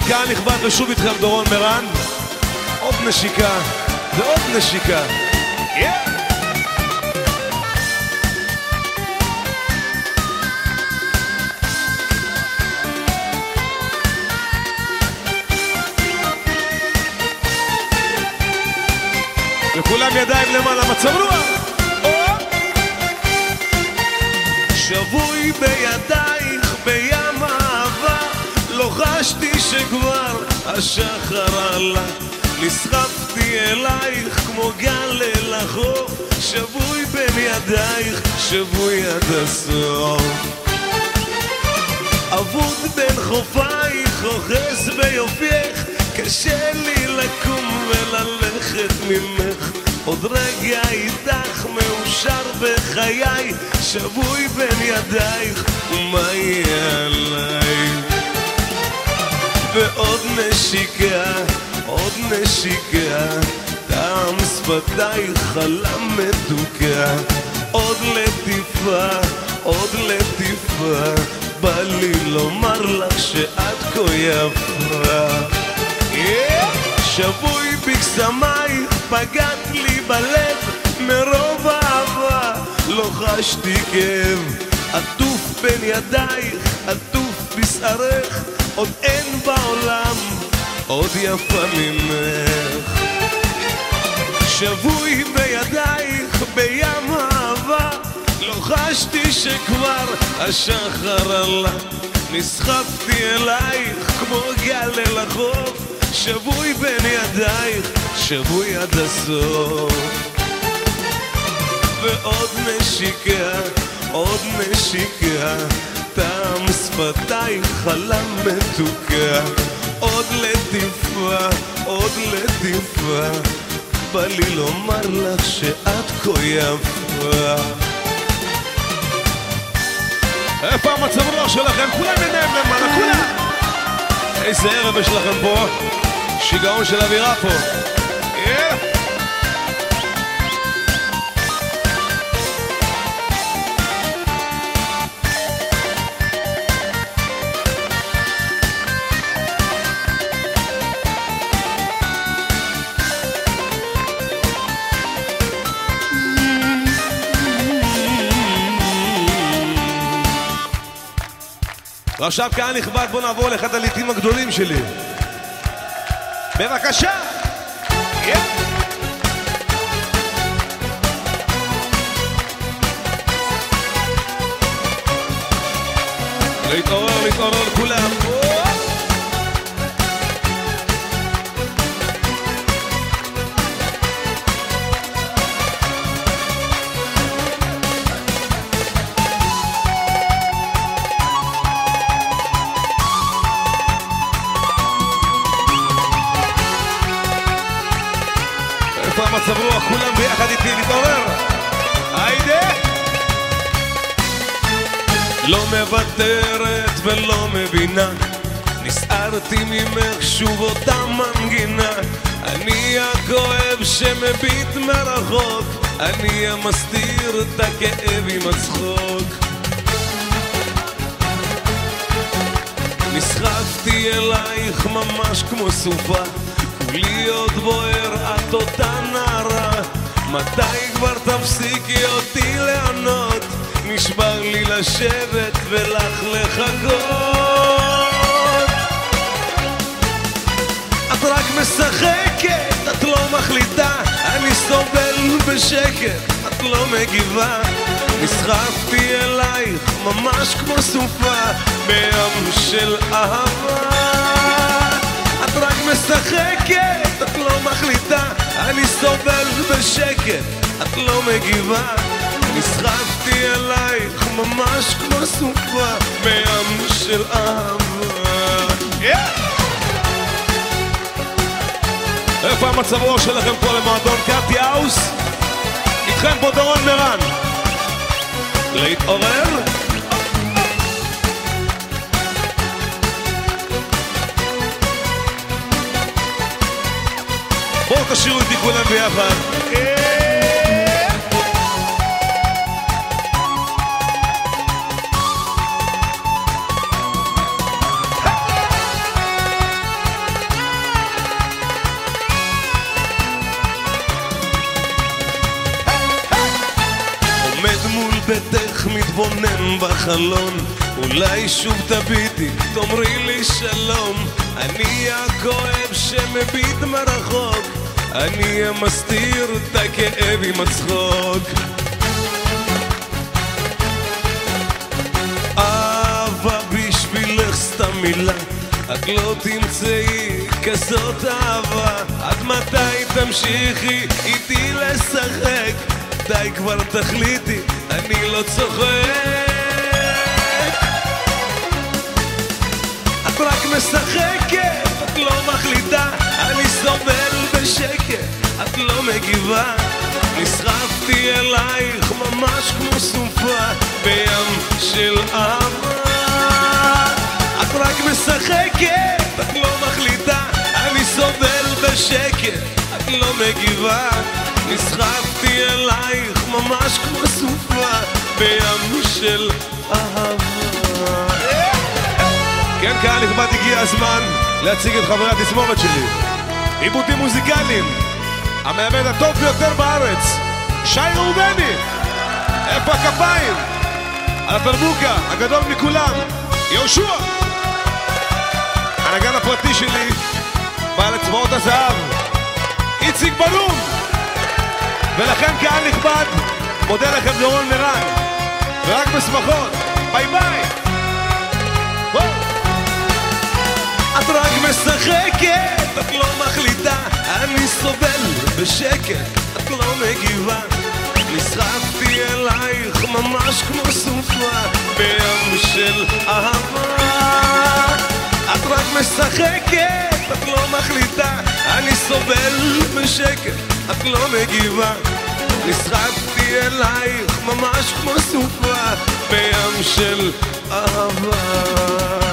קהל נכבד, ושוב איתכם דורון מרן. עוד נשיקה ועוד נשיקה. וכולם ידיים למעלה, מצב רוח. שבוי בידייך בים אהבה, לא חשתי שכבר השחר עלה, נסחפתי אלייך כמו גל אל החוף, שבוי בין ידייך, שבוי עד הסוף. אבוד בין חופייך, אוחז ביופייך, קשה לי לקום וללכת ממך, עוד רגע איתך מאושר בחיי, שבוי בין ידייך, ומה יהיה עליי? ועוד נשיקה, עוד נשיקה, טעם שפתייך חלם מתוקה, עוד לטיפה, עוד לטיפה, בא לי לומר לך שאת כה יפה. שבוי בקסמייך, פגעת לי בלב, מרוב אהבה לא חשתי כאב, עטוף בין ידייך, עטוף בשערך, עוד אין בעולם עוד יפה ממך. שבוי בידייך בים אהבה, לא חשתי שכבר השחר עלה, נסחפתי אלייך כמו גל אל החוף, שבוי בין ידייך, שבוי עד הסוף. ועוד נשיקה, עוד נשיקה, טעם שפתייך חלם מתוקה, עוד לטיפה, עוד לטיפה, בא לי לומר לך שאת כה יפה. איפה המצב רוח שלכם? כולם ידיים למעלה, כולם! איזה ערב יש לכם פה? שיגעון של אווירה פה. ועכשיו קהל נכבד, בוא נעבור לאחד הלעיתים הגדולים שלי. בבקשה. להתעורר, להתעורר לכולם. מצב רוח, כולם ביחד איתי, להתעורר. היידה. לא מוותרת ולא מבינה, נסערתי ממך שוב אותה מנגינה, אני הכואב שמביט מרחוק, אני המסתיר את הכאב עם הצחוק. נסחפתי אלייך ממש כמו סופה, כולי עוד בוער, את אותה נערה, מתי כבר תפסיקי אותי לענות, נשבר לי לשבת ולך לחכות. את רק משחקת, את לא מחליטה, אני סובל בשקט, את לא מגיבה, נסחפתי אלייך ממש כמו סופה בים של אהבה. את רק משחקת, את לא מחליטה, אני סובל בשקט, את לא מגיבה, נסחפתי אלייך ממש כמו סופה בים של אהבה. איפה המצב רוח שלכם פה למועדון קאטי האוס? איתכם פה דורון מרן. להתעורר? בואו תשאירו איתי כולם ביחד. מתבונן בחלון, אולי שוב תביטי, תאמרי לי שלום. אני הכואב שמביט מרחוק, אני המסתיר את הכאב עם הצחוק. אהבה בשבילך סתם מילה, את לא תמצאי כזאת אהבה. עד מתי תמשיכי איתי לשחק? די כבר תחליטי, אני לא צוחק. את רק משחקת, את לא מחליטה, אני סובל בשקט, את לא מגיבה. נסחפתי אלייך ממש כמו סופה בים של אהבה. את רק משחקת, את לא מחליטה, אני סובל בשקט, את לא מגיבה. נסחפתי אלייך ממש כמו סופה בים של אהבה. כן, קהל נכבד, הגיע הזמן להציג את חברי התזמורת שלי. עיבודים מוזיקליים, המאמן הטוב ביותר בארץ, שי ראובני. איפה הכפיים? על הטרבוקה, הגדול מכולם, יהושע. הנגן הפרטי שלי, בעל אצבעות הזהב, איציק ברום. ולכן קהל נכבד, מודה לכם דורון מירן, ורק בשמחות, ביי ביי. את רק משחקת, את לא מחליטה, אני סובל בשקט, את לא מגיבה. נסחפתי אלייך ממש כמו סופה בים של אהבה. את רק משחקת, את לא מחליטה, אני סובל בשקט, את לא מגיבה. נסחפתי אלייך ממש כמו סופה בים של אהבה.